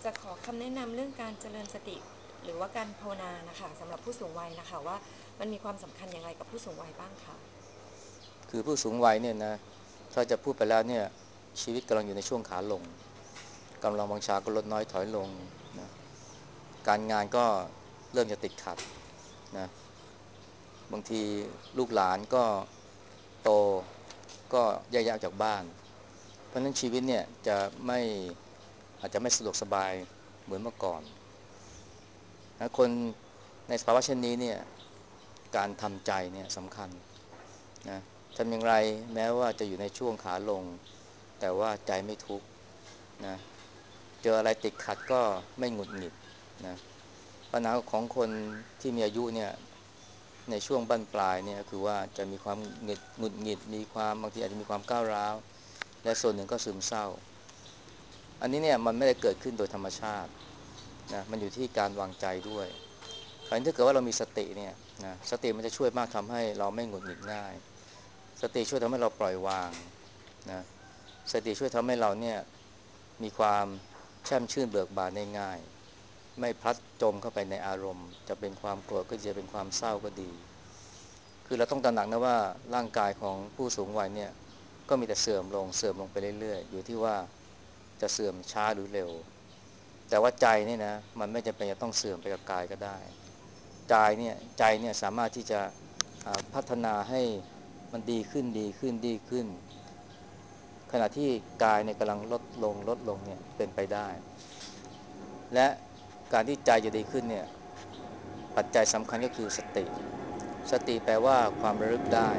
จะขอคำแนะนำเรื่องการเจริญสติหรือว่าการภาวนานะคะสำหรับผู้สูงวัยนะคะว่ามันมีความสำคัญอย่างไรกับผู้สูงวัยบ้างคะคือผู้สูงวัยเนี่ยนะถ้าจะพูดไปแล้วเนี่ยชีวิตกำลังอยู่ในช่วงขาลงกำลังวังชาก็ลดน้อยถอยลงนะการงานก็เริ่มจะติดขัดนะบางทีลูกหลานก็โตก็แยกย้ายออกจากบ้านเพราะฉะนั้นชีวิตเนี่ยจะไม่อาจจะไม่สะดวกสบายเหมือนเมื่อก่อนนะคนในสภาวะเช่นนี้เนี่ยการทำใจเนี่ยสำคัญนะทำอย่างไรแม้ว่าจะอยู่ในช่วงขาลงแต่ว่าใจไม่ทุกข์นะเจออะไรติดขัดก็ไม่หงุดหงิดนะปัญหาของคนที่มีอายุเนี่ยในช่วงบั้นปลายเนี่ยคือว่าจะมีความหงุดหงิดมีความบางทีอาจจะมีความก้าวร้าวและส่วนหนึ่งก็ซึมเศร้าอันนี้เนี่ยมันไม่ได้เกิดขึ้นโดยธรรมชาตินะมันอยู่ที่การวางใจด้วยเพราะฉะนั้นถ้าเกิดว่าเรามีสติเนี่ยนะสติมันจะช่วยมากทำให้เราไม่หงุดหงิดง่ายสติช่วยทำให้เราปล่อยวางนะสติช่วยทำให้เราเนี่ยมีความแช่มชื่นเบิกบานได้ง่ายไม่พลัดจมเข้าไปในอารมณ์จะเป็นความโกรธก็จะเป็นความเศร้าก็ดีคือเราต้องตระหนักนะว่าร่างกายของผู้สูงวัยเนี่ยก็มีแต่เสื่อมลงเสื่อมลงไปเรื่อยๆอยู่ที่ว่าจะเสื่อมช้าหรือเร็วแต่ว่าใจเนี่ยนะมันไม่จำเป็นจะต้องเสื่อมไปกับกายก็ได้ใจเนี่ยสามารถที่จะพัฒนาให้มันดีขึ้นดีขึ้นดีขึ้นขณะที่กายเนี่ยกำลังลดลงเนี่ยเป็นไปได้และการที่ใจจะดีขึ้นเนี่ยปัจจัยสำคัญก็คือสติแปลว่าความระลึกได้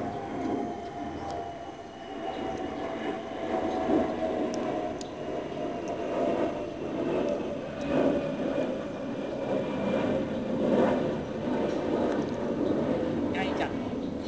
ง่ายจัง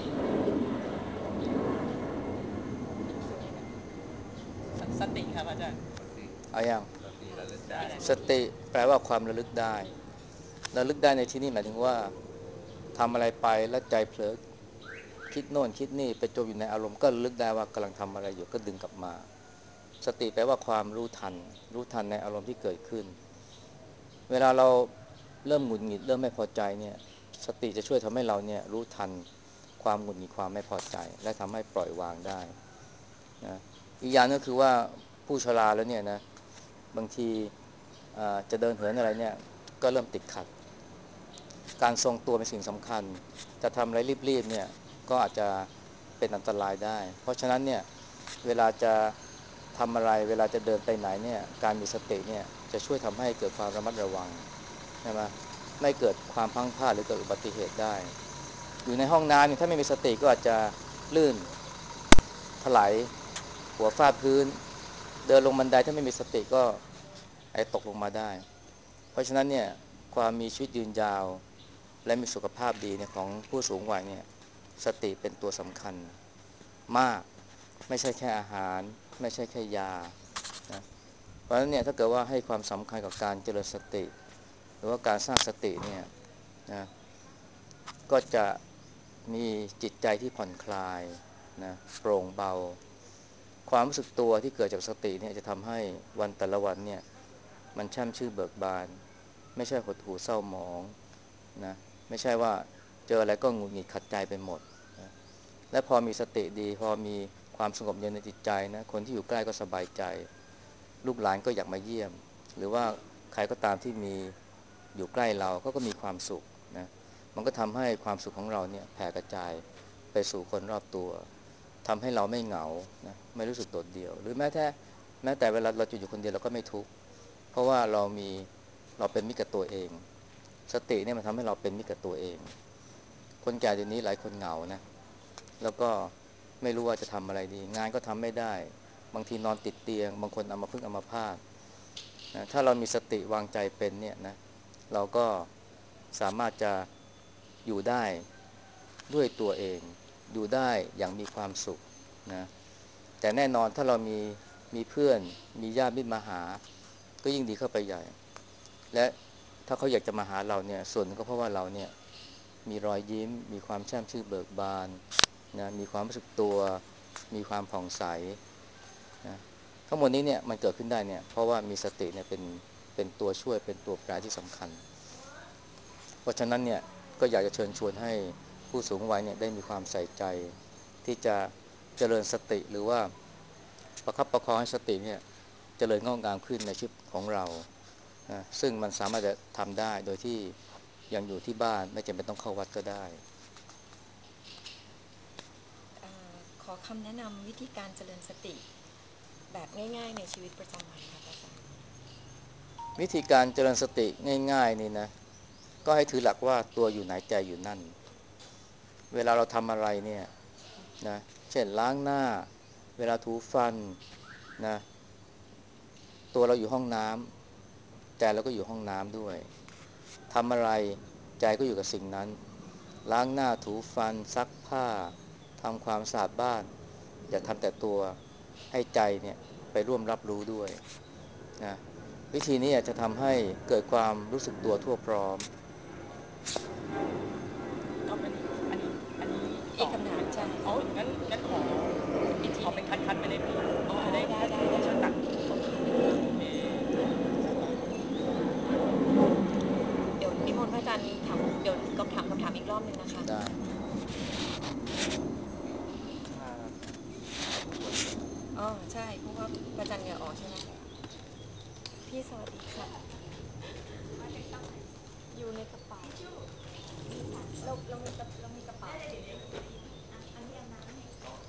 สติครับอาจารย์เอาอย่างสติแปลว่าความระลึกได้ระลึกได้ในที่นี้หมายถึงว่าทำอะไรไปแล้วใจเผลอคิดโน่นคิดนี่ไปจมอยู่ในอารมณ์ก็ระลึกได้ว่ากำลังทำอะไรอยู่ก็ดึงกลับมาสติแปลว่าความรู้ทันในอารมณ์ที่เกิดขึ้นเวลาเราเริ่มหงุดหงิดเริ่มไม่พอใจเนี่ยสติจะช่วยทำให้เราเนี่ยรู้ทันความหงุดหงิดความไม่พอใจและทำให้ปล่อยวางได้นะอีกอย่างก็คือว่าผู้ชราแล้วเนี่ยนะบางทีจะเดินเหินอะไรเนี่ยก็เริ่มติดขัดการทรงตัวเป็นสิ่งสำคัญจะทำอะไรรีบๆเนี่ยก็อาจจะเป็นอันตรายได้เพราะฉะนั้นเนี่ยเวลาจะทำอะไรเวลาจะเดินไปไหนเนี่ยการมีสติเนี่ยจะช่วยทำให้เกิดความระมัดระวังใช่ไหมไม่เกิดความพลั้งพลาดหรือเกิดอุบัติเหตุได้อยู่ในห้องน้ำเนี่ยถ้าไม่มีสติก็อาจจะลื่นถลายหัวฟาดพื้นเดินลงบันไดถ้าไม่มีสติก็ไอตกลงมาได้เพราะฉะนั้นเนี่ยความมีชีวิตยืนยาวและมีสุขภาพดีเนี่ยของผู้สูงวัยเนี่ยสติเป็นตัวสำคัญมากไม่ใช่แค่อาหารไม่ใช่แค่ยานะเพราะฉะนั้นเนี่ยถ้าเกิดว่าให้ความสำคัญกับการเจริญสติหรือว่าการสร้างสติเนี่ยนะก็จะมีจิตใจที่ผ่อนคลายนะโปร่งเบาความรู้สึกตัวที่เกิดจากสติเนี่ยจะทำให้วันแต่ละวันเนี่ยมันแช่มชื่นเบิกบานไม่ใช่หดหู่เศร้าหมองนะไม่ใช่ว่าเจออะไรก็หงุดหงิดขัดใจไปหมดนะและพอมีสติดีพอมีความสงบเย็นในจิตใจนะคนที่อยู่ใกล้ก็สบายใจลูกหลานก็อยากมาเยี่ยมหรือว่าใครก็ตามที่มีอยู่ใกล้เราก็มีความสุขนะมันก็ทำให้ความสุขของเราเนี่ยแผ่กระจายไปสู่คนรอบตัวทำให้เราไม่เหงานะไม่รู้สึกโดดเดี่ยวหรือแม้แต่เวลาเราจะอยู่คนเดียวเราก็ไม่ทุกข์เพราะว่าเราเป็นมิตรกับตัวเองสติเนี่ยมันทำให้เราเป็นมิตรกับตัวเองคนแก่เดี๋ยวนี้หลายคนเหงานะแล้วก็ไม่รู้ว่าจะทำอะไรดีงานก็ทำไม่ได้บางทีนอนติดเตียงบางคนอัมพาตนะถ้าเรามีสติวางใจเป็นเนี่ยนะเราก็สามารถจะอยู่ได้ด้วยตัวเองอยู่ได้อย่างมีความสุขนะแต่แน่นอนถ้าเรามีเพื่อนมีญาติมิตรมาหาก็ยิ่งดีเข้าไปใหญ่และถ้าเขาอยากจะมาหาเราเนี่ยส่วนก็เพราะว่าเราเนี่ยมีรอยยิ้มมีความแช่มชื่นเบิกบานนะมีความรู้สึกตัวมีความผ่องใสนะทั้งหมดนี้เนี่ยมันเกิดขึ้นได้เนี่ยเพราะว่ามีสติเนี่ยเป็นตัวช่วยเป็นตัวแปรที่สำคัญเพราะฉะนั้นเนี่ยก็อยากจะเชิญชวนให้ผู้สูงวัยเนี่ยได้มีความใส่ใจที่จะเจริญสติหรือว่าประคับประคองให้สติเนี่ยเจริญงอกงามขึ้นในชีวิตของเรานะซึ่งมันสามารถจะทำได้โดยที่ยังอยู่ที่บ้านไม่จำเป็นต้องเข้าวัดก็ได้ขอคำแนะนำวิธีการเจริญสติแบบง่ายๆในชีวิตประจำวันค่ะอาจารย์วิธีการเจริญสติง่ายๆนี่นะก็ให้ถือหลักว่าตัวอยู่ไหนใจอยู่นั่นเวลาเราทำอะไรเนี่ยนะเช่นล้างหน้าเวลาถูฟันนะตัวเราอยู่ห้องน้ำใจเราก็อยู่ห้องน้ำด้วยทำอะไรใจก็อยู่กับสิ่งนั้นล้างหน้าถูฟันซักผ้าทำความสะอาดบ้านอย่าทำแต่ตัวให้ใจเนี่ยไปร่วมรับรู้ด้วยนะวิธีนี้จะทำให้เกิดความรู้สึกตัวทั่วพร้อมก็อันนี้อันนี้อีกคำถามใช่อ๋องั้นขออีกทีเป็นคัดไปเลยพี่อ๋อจะได้ได้ถ้าได้ได้ช่วยตัดโอเคโอเคเดี๋ยวนิมนต์พระอาจารย์ถามเดี๋ยวก็ถามคำถามอีกรอบหนึ่งนะคะได้อ๋อใช่เพราะว่าพระอาจารย์เหงื่อออกใช่ไหมพี่สวัสดีค่ะอยู่ในกระเป๋าเรามีกระเป๋าอันนี้เอาน้ำให้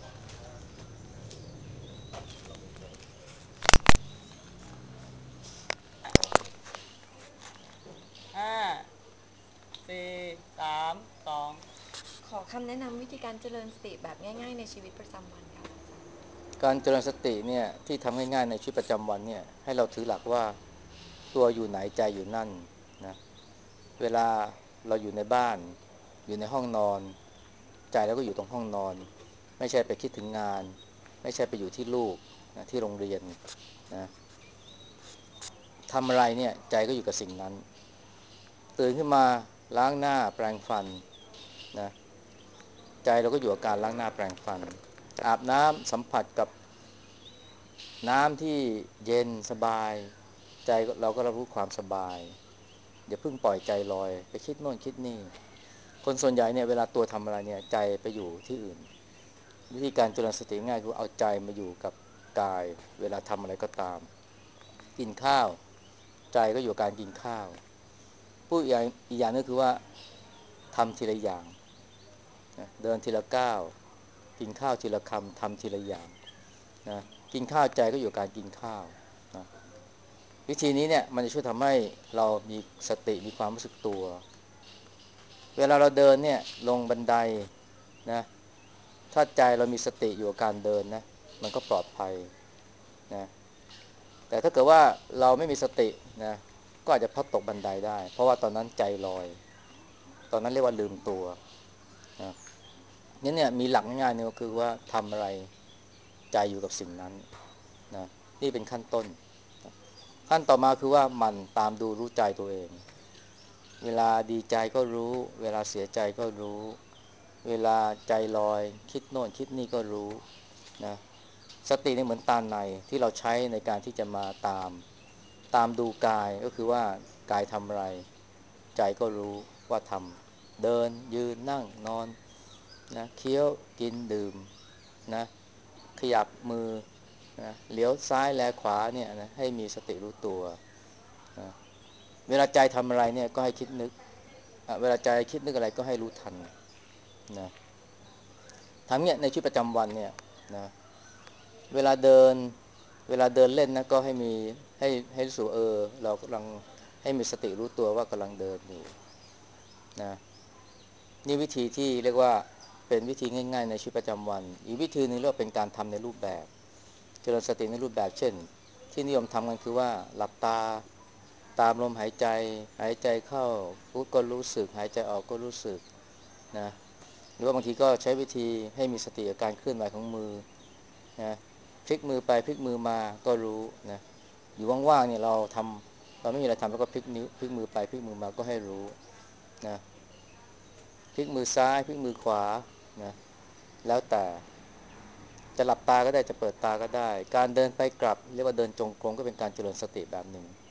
ห้าสี่สามสองขอคำแนะนำวิธีการเจริญสติแบบง่ายๆในชีวิตประจำวันค่ะอาจารย์การเจริญสติเนี่ยที่ทำง่ายๆในชีวิตประจำวันเนี่ยให้เราถือหลักว่าตัวอยู่ไหนใจอยู่นั่นนะเวลาเราอยู่ในบ้านอยู่ในห้องนอนใจเราก็อยู่ตรงห้องนอนไม่ใช่ไปคิดถึงงานไม่ใช่ไปอยู่ที่ลูกนะที่โรงเรียนนะทำอะไรเนี่ยใจก็อยู่กับสิ่งนั้นตื่นขึ้นมาล้างหน้าแปรงฟันนะใจเราก็อยู่กับการล้างหน้าแปรงฟันอาบน้ำสัมผัสกับน้ำที่เย็นสบายใจเราก็รับรู้ความสบายอย่าเพิ่งปล่อยใจลอยไปคิดโน่นคิดนี่คนส่วนใหญ่เนี่ยเวลาตัวทำอะไรเนี่ยใจไปอยู่ที่อื่นวิธีการเจริญสติง่ายคือเอาใจมาอยู่กับกายเวลาทำอะไรก็ตามกินข้าวใจก็อยู่กับการกินข้าวพูดอีกอย่างนึงคือว่าทำทีละอย่างนะเดินทีละก้าวกินข้าวทีละคำทำทีละอย่างนะกินข้าวใจก็อยู่กับการกินข้าวนะวิธีนี้เนี่ยมันจะช่วยทำให้เรามีสติมีความรู้สึกตัวเวลาเราเดินเนี่ยลงบันไดนะถ้าใจเรามีสติอยู่กับการเดินนะมันก็ปลอดภัยนะแต่ถ้าเกิดว่าเราไม่มีสตินะก็อาจจะพลัดตกบันไดได้เพราะว่าตอนนั้นใจลอยตอนนั้นเรียกว่าลืมตัวนะงั้นเนี่ยมีหลักง่ายๆเนี่ยก็คือว่าทำอะไรใจอยู่กับสิ่งนั้นนะนี่เป็นขั้นต้นขั้นต่อมาคือว่ามันตามดูรู้ใจตัวเองเวลาดีใจก็รู้เวลาเสียใจก็รู้เวลาใจลอยคิดโน่นคิดนี่ก็รู้นะสตินี่เหมือนตาในที่เราใช้ในการที่จะมาตามดูกายก็คือว่ากายทำอะไรใจก็รู้ว่าทำเดินยืนนั่งนอนนะเคี้ยวกินดื่มนะขยับมือนะเลี้ยวซ้ายแลขวาเนี่ยนะให้มีสติรู้ตัวนะเวลาใจทำอะไรเนี่ยก็ให้คิดนึกเวลาใจคิดนึกอะไรก็ให้รู้ทันนะทำเนี่ยในชีวิตประจำวันเนี่ยนะเวลาเดินเวลาเดินเล่นนะก็ให้รู้สึกเรากำลังให้มีสติรู้ตัวว่ากำลังเดินอยู่นะนี่วิธีที่เรียกว่าเป็นวิธีง่ายๆในชีวิตประจำวันอีกวิธีหนึงเรียกว่าเป็นการทำในรูปแบบเจริญสติในรูปแบบเช่นที่นิยมทำกันคือว่าหลับตาตามลมหายใจหายใจเข้าพุทก็รู้สึกหายใจออกก็รู้สึกนะหรือว่าบางทีก็ใช้วิธีให้มีสติกับการเคลื่อนไหวของมือนะพลิกมือไปพลิกมือมาก็รู้นะอยู่ว่างๆเนี่ยเราไม่มีอะไรทำแล้วก็พลิกนิ้วพลิกมือไปพลิกมือมาก็ให้รู้นะพลิกมือซ้ายพลิกมือขวานะแล้วแต่จะหลับตาก็ได้จะเปิดตาก็ได้การเดินไปกลับเรียกว่าเดินจงกรมก็เป็นการเจริญสติแบบหนึ่ง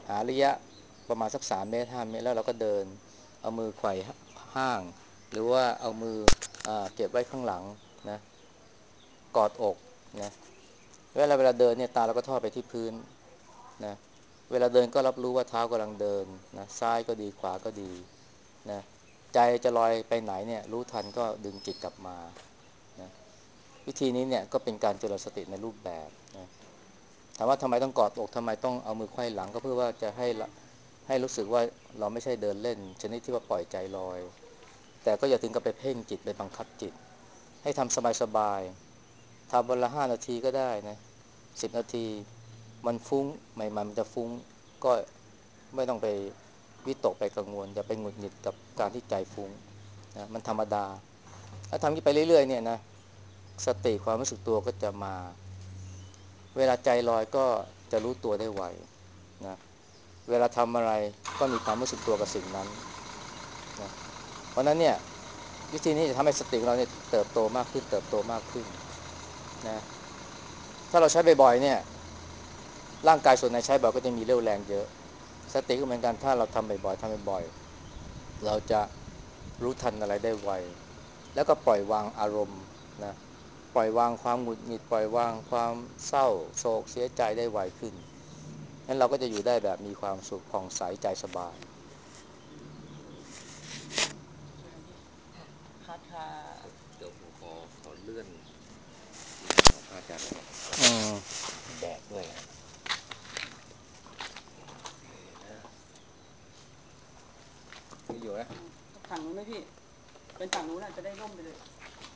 หาระยะประมาณสัก3 เมตร5 เมตรแล้วเราก็เดินเอามือไขว่ห้างหรือว่าเอามือเก็บไว้ข้างหลังนะกอดอกนะเวลาเดินเนี่ยตาเราก็ทอดไปที่พื้นนะเวลาเดินก็รับรู้ว่าเท้ากำลังเดินนะซ้ายก็ดีขวาก็ดีนะใจจะลอยไปไหนเนี่ยรู้ทันก็ดึงจิตกลับมานะวิธีนี้เนี่ยก็เป็นการเจริญสติในรูปแบบนะถามว่าทำไมต้องกอดอกทำไมต้องเอามือไขว้หลังก็เพื่อว่าจะให้รู้สึกว่าเราไม่ใช่เดินเล่นชนิดที่ว่าปล่อยใจลอยแต่ก็อย่าถึงกับไปเพ่งจิตไปบังคับจิตให้ทำสบายๆทำวันละ5 นาทีก็ได้นะ10 นาทีมันฟุ้งใหม่ๆมันจะฟุ้งก็ไม่ต้องไปวิตกไปกังวลอย่าไปหงุดหงิดกับการที่ใจฟุ้งนะมันธรรมดาถ้าทำอย่างนี้ไปเรื่อยๆเนี่ยนะสติความรู้สึกตัวก็จะมาเวลาใจลอยก็จะรู้ตัวได้ไวนะเวลาทำอะไรก็มีความรู้สึกตัวกับสิ่งนั้นนะเพราะนั้นเนี่ยวิธีนี้จะทำให้สติของเราเนี่ยเติบโตมากขึ้นเติบโตมากขึ้นนะถ้าเราใช้บ่อยๆเนี่ยร่างกายส่วนไหนใช้บ่อยก็จะมีเรี่ยวแรงเยอะสติก็เหมือนกันถ้าเราทำบ่อยๆทำบ่อยๆเราจะรู้ทันอะไรได้ไวแล้วก็ปล่อยวางอารมณ์นะปล่อยวางความหงุดหงิดปล่อยวางความเศร้าโศกเสียใจได้ไวขึ้นงั้นเราก็จะอยู่ได้แบบมีความสุขผ่องใสใจสบายใช่ไหมพี่ค่ะคาถาเดี๋ยวผมขอเลื่อนที่นั่งของพระอาจารย์เนี่ยแดดด้วยนะนี่อยู่นะฝั่งนู้นไหมพี่เป็นฝั่งนู้นน่ะจะได้ร่มไปเลย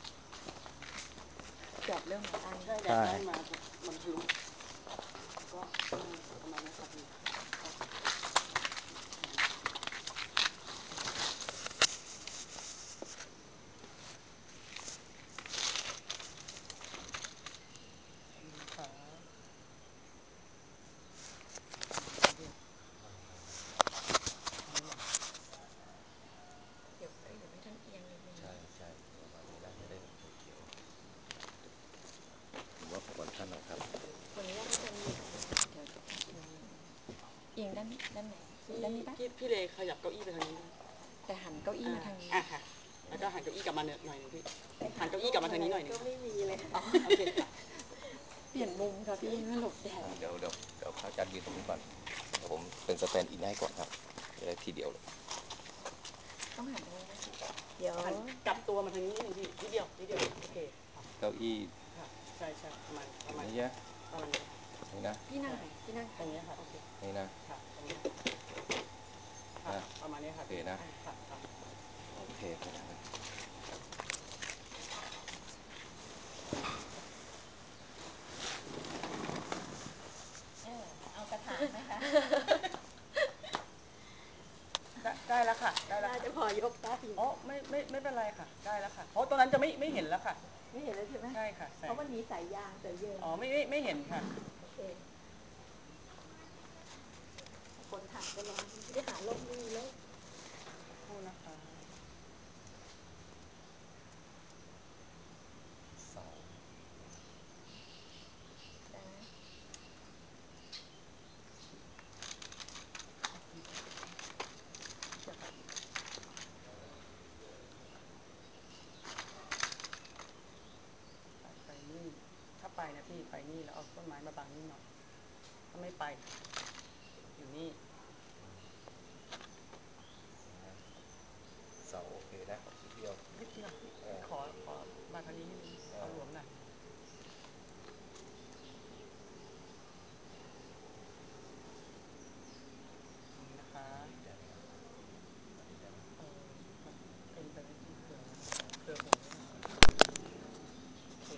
แดดเริ่มมาตั้งได้แดดได้มามันทะลุก็ประมาณนี้ครับพี่ขาเดี๋ยวหรือไม่ท่านเอียงนิดนึงใช่ใช่ประมาณนี้นะจะได้ไม่เกี่ยวผมว่าก่อนท่านนะครับขออนุญาตอาจารย์เดี๋ยวเอียงด้านไหนด้านนี้ปะพี่เลขยับเก้าอี้ไปทางนี้ด้วยแต่หันเก้าอี้มาทางนี้ค่ะแล้วก็หันเก้าอี้กลับมาหน่อยนึงพี่หันเก้าอี้กลับมาทางนี้หน่อยนึงก็ไม่มีเลยอ๋อโอเคเปลี่ยนมุมค่ะพี่เมื่อหลบแดดเดี๋ยวพระอาจารย์ยืนตรงนี้ก่อนเดี๋ยวผมเป็นสแตนด์อินให้ก่อนครับจะได้ทีเดียวเลยต้องหันตรงนี้นะเดี๋ยวหันกลับตัวมาทางนี้นิดนึงพี่นิดเดียวโอเคเก้าอี้ค่ะใช่ประมาณนี้นะประมาณนี้นี่นะพี่นั่งไหนพี่นั่งตรงนี้ค่ะโอเคนี่นะค่ะตรงนี้ค่ะประมาณนี้ค่ะโอเคนะค่ะโอเคพระอาจารย์เอากระถางไหมคะได้แล้วค่ะได้แล้วน่าจะพอยกได้อ๋อไม่เป็นไรค่ะได้แล้วค่ะเพราะตรงนั้นจะไม่เห็นแล้วค่ะไม่เห็นแล้วใช่ไหมใช่ค่ะเพราะมันมีสายยางแต่เยินอ๋อไม่เห็นค่ะโอเคคนถ่ายก็ร้อนไม่ได้หาลมไม่มีลมพูดนะคะเสาได้ไหมไปนี่ถ้าไปนะพี่ไปนี่แล้วเอาต้นไม้มาบังนี่หน่อยถ้าไม่ไปอยู่นี่เสาโอเคนะนิดเดียวนิดเดียวขอมาทางนี้นิดนึงเอาหลวมหน่อยนี่นะคะเอ็นไปเลยพี่เผื่อหัวนิดนึงโอเค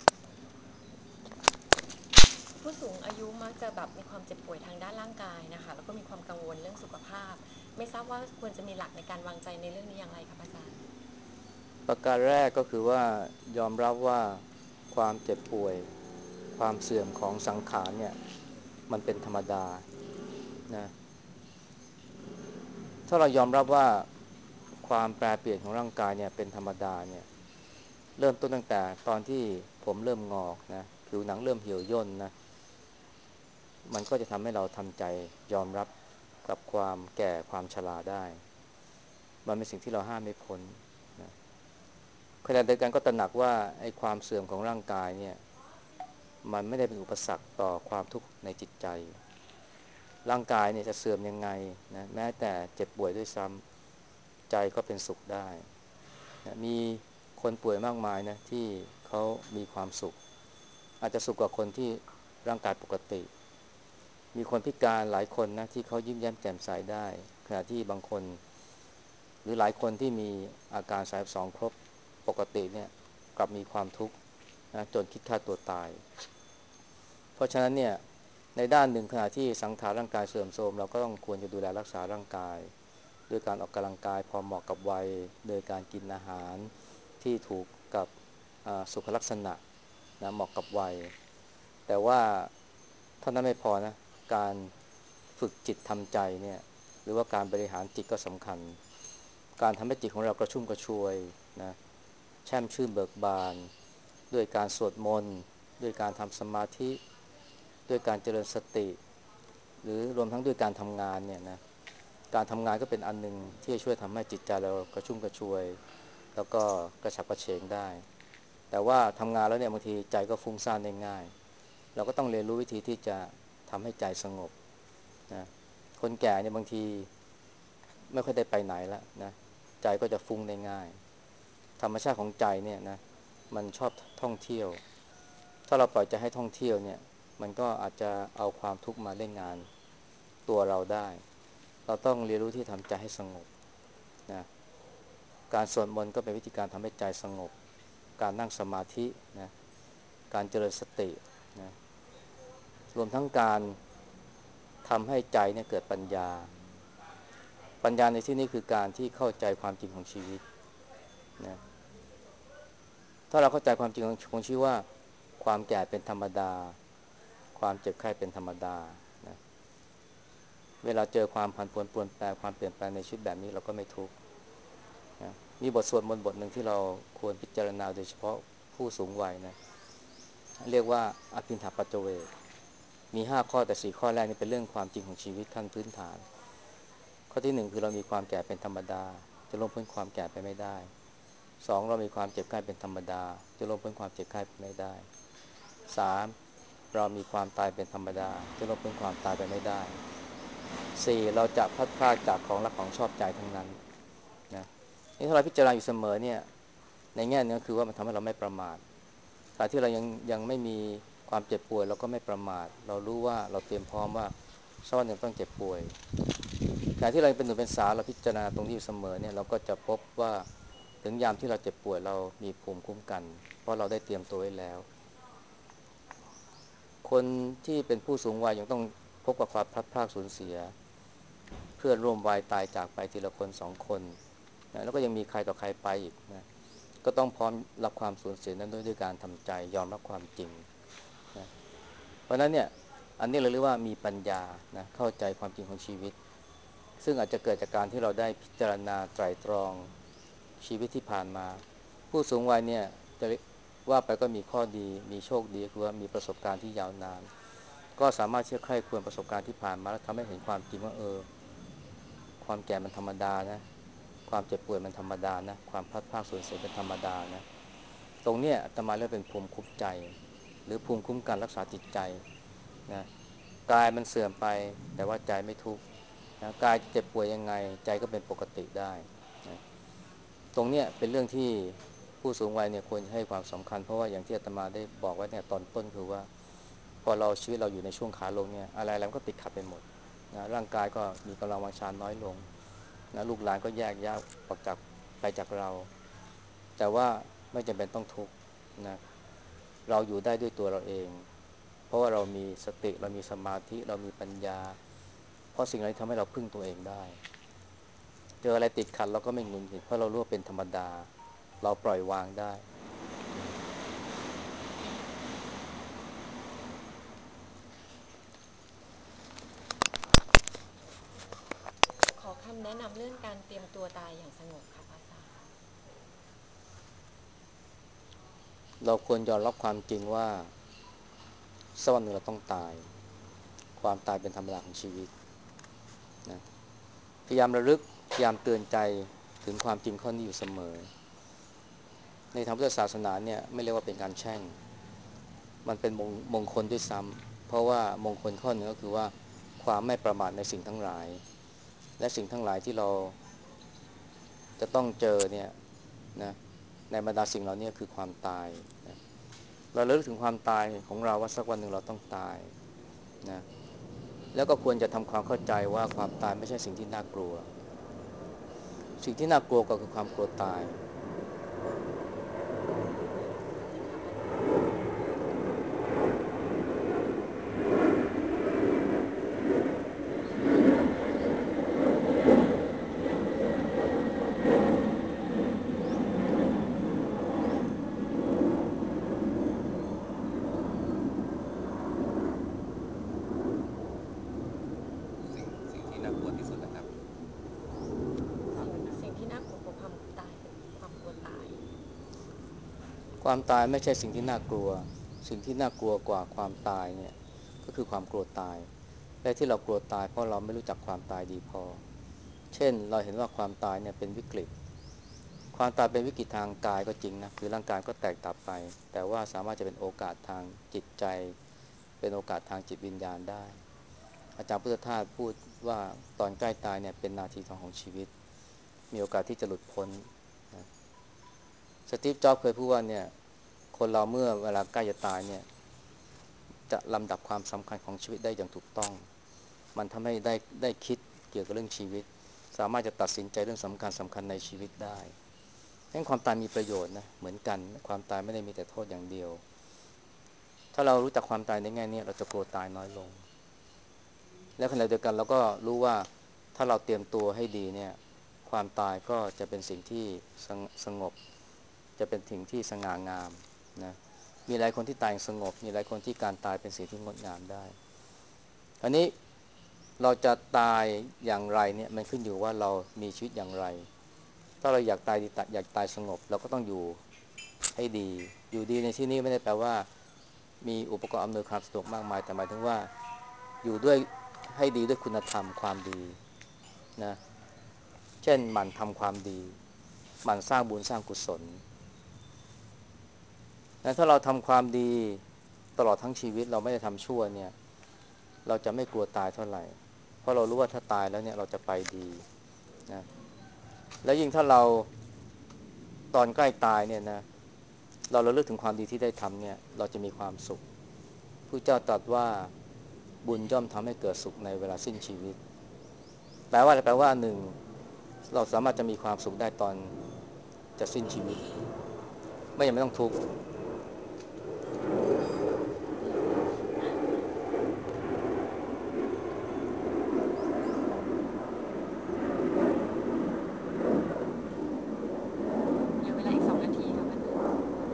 ผู้สูงอายุมักจะแบบมีความเจ็บป่วยทางด้านร่างกายนะคะแล้วก็มีความกังวลเรื่องสุขภาพไม่ทราบว่าควรจะมีหลักในการวางใจในเรื่องนี้อย่างไรคะอาจารย์ประการแรกก็คือว่ายอมรับว่าความเจ็บป่วยความเสื่อมของสังขารเนี่ยมันเป็นธรรมดานะถ้าเรายอมรับว่าความแปรเปลี่ยนของร่างกายเนี่ยเป็นธรรมดาเนี่ยเริ่มต้นตั้งแต่ตอนที่ผมเริ่มงอกนะผิวหนังเริ่มเหี่ยวย่นนะมันก็จะทำให้เราทำใจยอมรับกับความแก่ความชราได้มันเป็นสิ่งที่เราห้ามไม่พ้นนะขณะเดียวกันก็ตระหนักว่าไอ้ความเสื่อมของร่างกายเนี่ยมันไม่ได้เป็นอุปสรรคต่อความทุกข์ในจิตใจร่างกายเนี่ยจะเสื่อมยังไงนะแม้แต่เจ็บป่วยด้วยซ้ำใจก็เป็นสุขได้นะมีคนป่วยมากมายนะที่เขามีความสุขอาจจะสุขกว่าคนที่ร่างกายปกติมีคนพิการหลายคนนะที่เขายิ้มแย้มแจ่มใสได้ขณะที่บางคนหรือหลายคนที่มีอาการ32ครบปกติเนี่ยกลับมีความทุกข์นะจนคิดฆ่าตัวตายเพราะฉะนั้นเนี่ยในด้านหนึ่งขณะที่สังขารร่างกายเสื่อมโทรมเราก็ต้องควรจะดูแลรักษาร่างกายด้วยการออกกำลังกายพอเหมาะกับวัยโดยการกินอาหารที่ถูกกับสุขลักษณะนะเหมาะกับวัยแต่ว่าเท่านั้นไม่พอนะการฝึกจิตทำใจเนี่ยหรือว่าการบริหารจิตก็สำคัญการทำให้จิตของเรากระชุ่มกระชวยนะแช่มชื่นเบิกบานด้วยการสวดมนต์ด้วยการทำสมาธิด้วยการเจริญสติหรือรวมทั้งด้วยการทำงานเนี่ยนะการทำงานก็เป็นอันหนึ่งที่จะช่วยทำให้จิตใจเรากระชุ่มกระชวยแล้วก็กระฉับกระเฉงได้แต่ว่าทำงานแล้วเนี่ยบางทีใจก็ฟุ้งซ่านได้ง่ายเราก็ต้องเรียนรู้วิธีที่จะทำให้ใจสงบนะคนแก่เนี่ยบางทีไม่ค่อยได้ไปไหนแล้วนะใจก็จะฟุ้งได้ง่ายธรรมชาติของใจเนี่ยนะมันชอบท่องเที่ยวถ้าเราปล่อยใจให้ท่องเที่ยวเนี่ยมันก็อาจจะเอาความทุกข์มาเล่นงานตัวเราได้เราต้องเรียนรู้ที่ทำใจให้สงบนะการสวดมนต์ก็เป็นวิธีการทำให้ใจสงบการนั่งสมาธินะการเจริญสตินะรวมทั้งการทำให้ใจเนี่ยเกิดปัญญาปัญญาในที่นี้คือการที่เข้าใจความจริงของชีวิตนะถ้าเราเข้าใจความจริงของชีวิตว่าความแก่เป็นธรรมดาความเจ็บไข้เป็นธรรมดานะเวลาเจอความผันผวนเปลี่ยนแปลงความเปลี่ยนแปลงในชีวิตแบบนี้เราก็ไม่ทุกข์นะมีบทสวดมนต์บทหนึ่งที่เราควรพิจารณาโดยเฉพาะผู้สูงวัยนะเรียกว่าอภินหปัจจเวกมี5 ข้อแต่4 ข้อแรกนี่เป็นเรื่องความจริงของชีวิตขั้นพื้นฐานข้อที่1คือเรามีความแก่เป็นธรรมดาจะล่วงพ้นความแก่ไปไม่ได้2เรามีความเจ็บไข้เป็นธรรมดาจะล่วงพ้นความเจ็บไข้ไปไม่ได้3เรามีความตายเป็นธรรมดาจะล่วงพ้นความตายไปไม่ได้4เราจะพลัดพรากจากของรักของชอบใจทั้งนั้นนะนี่ถ้าเราพิจารณาอยู่เสมอเนี่ยในแง่นึงก็คือว่ามันทำให้เราไม่ประมาทการที่เรายังไม่มีความเจ็บป่วยเราก็ไม่ประมาทเรารู้ว่าเราเตรียมพร้อมว่าสักวันหนึ่งต้องเจ็บป่วยการที่เราเป็นหนุ่มเป็นสาวเราพิจารณาตรงนี้อยู่เสมอเนี่ยเราก็จะพบว่าถึงยามที่เราเจ็บป่วยเรามีภูมิคุ้มกันเพราะเราได้เตรียมตัวไว้แล้วคนที่เป็นผู้สูงวัยยังต้องพบกับความพลัดพรากสูญเสียเพื่อนร่วมวัยตายจากไปทีละคน2 คนนะแล้วก็ยังมีใครต่อใครไปอีกนะก็ต้องพร้อมรับความสูญเสียนั้นด้วยการทำใจยอมรับความจริงนะเพราะฉะนั้นเนี่ยอันนี้เราเรียกว่ามีปัญญานะเข้าใจความจริงของชีวิตซึ่งอาจจะเกิดจากการที่เราได้พิจารณาไตร่ตรองชีวิตที่ผ่านมาผู้สูงวัยเนี่ยจะว่าไปก็มีข้อดีมีโชคดีคือว่ามีประสบการณ์ที่ยาวนานก็สามารถเชื่อใคร่ควรประสบการณ์ที่ผ่านมาแล้วทำให้เห็นความจริงว่าความแก่มันธรรมดานะความเจ็บป่วยมันธรรมดานะความพลัดพรากสูญเสียเป็นธรรมดานะตรงเนี้ยอาตมาเรียกเป็นภูมิคุ้มใจหรือภูมิคุ้มกันรักษาจิตใจนะกายมันเสื่อมไปแต่ว่าใจไม่ทุกข์นะกายเจ็บป่วยยังไงใจก็เป็นปกติได้นะตรงเนี้ยเป็นเรื่องที่ผู้สูงวัยเนี่ยควรให้ความสำคัญเพราะว่าอย่างที่อาตมาได้บอกไว้เนี่ยตอนต้นคือว่าพอเราชีวิตเราอยู่ในช่วงขาลงเนี่ยอะไรมันก็ติดขัดไปหมดนะร่างกายก็มีกำลังวังชาน้อยลงนะลูกหลานก็แยกย้ายออกจากไปจากเราแต่ว่าไม่จำเป็นต้องทุกข์นะเราอยู่ได้ด้วยตัวเราเองเพราะว่าเรามีสติเรามีสมาธิเรามีปัญญาเพราะสิ่งเหล่านี้ทำให้เราพึ่งตัวเองได้เจออะไรติดขัดเราก็ไม่หงุดหงิดเพราะเรารู้ว่าเป็นธรรมดาเราปล่อยวางได้ขอคำแนะนำเรื่องการเตรียมตัวตายอย่างสงบค่ะพระอาจารย์เราควรยอมรับความจริงว่าสักวันหนึ่งเราต้องตายความตายเป็นธรรมดาของชีวิตนะพยายามระลึกพยายามเตือนใจถึงความจริงข้อนี้อยู่เสมอในทางพุทธศาสนาเนี่ยไม่เรียกว่าเป็นการแช่งมันเป็นมงคลด้วยซ้ำเพราะว่ามงคลข้อหนึ่งก็คือว่าความไม่ประมาทในสิ่งทั้งหลายและสิ่งทั้งหลายที่เราจะต้องเจอเนี่ยนะในบรรดาสิ่งเหล่านี้คือความตายนะเราระลึกถึงความตายของเราว่าสักวันหนึ่งเราต้องตายนะแล้วก็ควรจะทำความเข้าใจว่าความตายไม่ใช่สิ่งที่น่ากลัวสิ่งที่น่ากลัวก็คือความกลัวตายจริงค่ะพระอาจารย์สิ่งที่น่ากลัวกว่าความตายคือความกลัวตายความตายไม่ใช่สิ่งที่น่ากลัวสิ่งที่น่ากลัวกว่าความตายเนี่ยก็คือความกลัวตายและที่เรากลัวตายเพราะเราไม่รู้จักความตายดีพอเช่นเราเห็นว่าความตายเนี่ยเป็นวิกฤตความตายเป็นวิกฤตทางกายก็จริงนะคือร่างกายก็แตกดับไปแต่ว่าสามารถจะเป็นโอกาสทางจิตใจเป็นโอกาสทางจิตวิญญาณได้อาจารย์พุทธทาสพูดว่าตอนใกล้ตายเนี่ยเป็นนาทีทองของชีวิตมีโอกาสที่จะหลุดพ้นนะสตีฟจ็อบส์เคยพูดว่าเนี่ยคนเราเมื่อเวลาใกล้จะตายเนี่ยจะลำดับความสำคัญของชีวิตได้อย่างถูกต้องมันทำให้ได้คิดเกี่ยวกับเรื่องชีวิตสามารถจะตัดสินใจเรื่องสำคัญในชีวิตได้ดังนั้นความตายมีประโยชน์นะเหมือนกันความตายไม่ได้มีแต่โทษอย่างเดียวถ้าเรารู้จักความตายในแง่นี้เราจะกลัวตายน้อยลงและขณะเดียวกันเราก็รู้ว่าถ้าเราเตรียมตัวให้ดีเนี่ยความตายก็จะเป็นสิ่งที่สงบจะเป็นสิ่งที่สง่างามนะมีหลายคนที่ตายสงบมีหลายคนที่การตายเป็นสิ่งที่งดงามได้อันนี้เราจะตายอย่างไรเนี่ยมันขึ้นอยู่ว่าเรามีชีวิตอย่างไรถ้าเราอยากตายดีอยากตายสงบเราก็ต้องอยู่ให้ดีอยู่ดีในที่นี้ไม่ได้แปลว่ามีอุปกรณ์อำนวยความสะดวกมากมายแต่หมายถึงว่าอยู่ด้วยให้ดีด้วยคุณธรรมความดีนะเช่นหมั่นทำความดีหมั่นสร้างบุญสร้างกุศลนะถ้าเราทำความดีตลอดทั้งชีวิตเราไม่ได้ทำชั่วเนี่ยเราจะไม่กลัวตายเท่าไหร่เพราะเรารู้ว่าถ้าตายแล้วเนี่ยเราจะไปดีนะแล้วยิ่งถ้าเราตอนใกล้ตายเนี่ยนะเราระลึกถึงความดีที่ได้ทำเนี่ยเราจะมีความสุขพระเจ้าตรัสว่าบุญย่อมทำให้เกิดสุขในเวลาสิ้นชีวิตแปลว่าอะไรแปลว่าหนึ่งเราสามารถจะมีความสุขได้ตอนจะสิ้นชีวิตไม่ต้องทุกข์เหลือเวลาอีก2 นาทีค่ะพระอาจารย์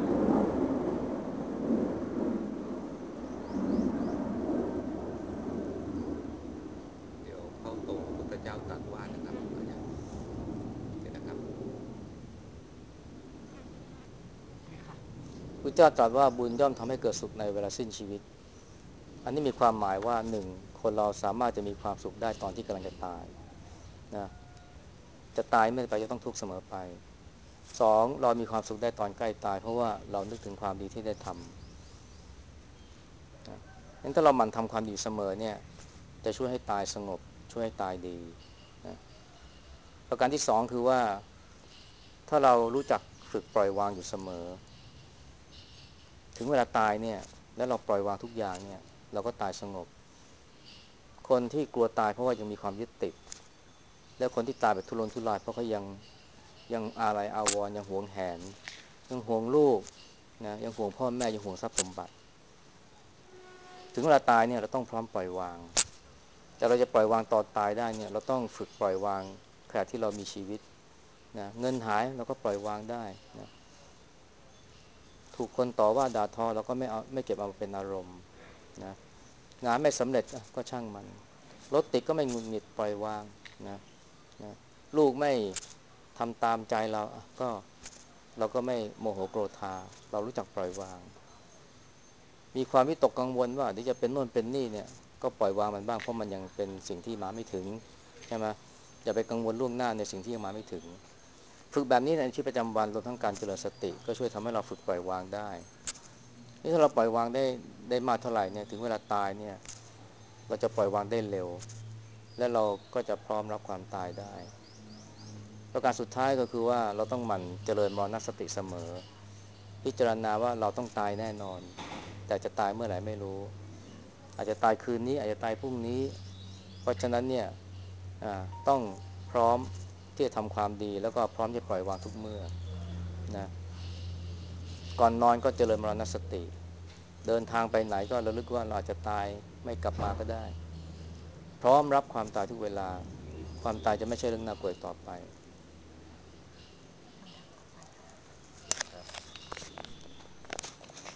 ค่ะพระเจ้าตรัสว่าบุญย่อมทำให้เกิดสุขในเวลาสิ้นชีวิตอันนี้มีความหมายว่าหนึ่งคนเราสามารถจะมีความสุขได้ตอนที่กำลังจะตายนะจะตายไม่ไปจะต้องทุกข์เสมอไปสองเรามีความสุขได้ตอนใกล้ตายเพราะว่าเรานึกถึงความดีที่ได้ทำนะงั้นถ้าเราหมั่นทำความดีเสมอเนี่ยจะช่วยให้ตายสงบช่วยให้ตายดีนะประการที่สองคือว่าถ้าเรารู้จักฝึกปล่อยวางอยู่เสมอถึงเวลาตายเนี่ยแล้วเราปล่อยวางทุกอย่างเนี่ยเราก็ตายสงบคนที่กลัวตายเพราะว่ายังมีความยึดติดแล้วคนที่ตายแบบทุรนทุรายเพราะเขายังอาลัยอาวรณ์ยังหวงแหนยังห่วงลูกนะยังห่วงพ่อแม่ยังห่วงทรัพย์สมบัติถึงเวลาตายเนี่ยเราต้องพร้อมปล่อยวางแต่เราจะปล่อยวางตอนตายได้เนี่ยเราต้องฝึกปล่อยวางขณะที่เรามีชีวิตนะเงินหายเราก็ปล่อยวางได้นะถูกคนต่อว่าด่าทอเราก็ไม่เก็บเอามาเป็นอารมณ์นะงานไม่สำเร็จก็ช่างมันรถติดก็ไม่หงุดหงิดปล่อยวางนะนะลูกไม่ทำตามใจเราก็ไม่โมโหโกรธาเรารู้จักปล่อยวางมีความวิตกกังวลว่าเดี๋ยวจะเป็นโน่นเป็นนี่เนี่ยก็ปล่อยวางมันบ้างเพราะมันยังเป็นสิ่งที่มาไม่ถึงใช่ไหมอย่าไปกังวลล่วงหน้าในสิ่งที่ยังมาไม่ถึงฝึกแบบนี้ในชีวิตประจำวันรวมทั้งการเจริญสติก็ช่วยทำให้เราฝึกปล่อยวางได้นี่ถ้าเราปล่อยวางได้มากเท่าไหร่เนี่ยถึงเวลาตายเนี่ยเราจะปล่อยวางได้เร็วและเราก็จะพร้อมรับความตายได้ประการสุดท้ายก็คือว่าเราต้องหมั่นเจริญมรณสติเสมอพิจารณาว่าเราต้องตายแน่นอนแต่จะตายเมื่อไหร่ไม่รู้อาจจะตายคืนนี้อาจจะตายพรุ่งนี้เพราะฉะนั้นเนี่ยต้องพร้อมที่จะทำความดีแล้วก็พร้อมที่จะปล่อยวางทุกเมื่อนะก่อนนอนก็เจริญมรณสติเดินทางไปไหนก็ระลึกว่าเราอาจจะตายไม่กลับมาก็ได้พร้อมรับความตายทุกเวลาความตายจะไม่ใช่เรื่องน่ากลัวต่อไป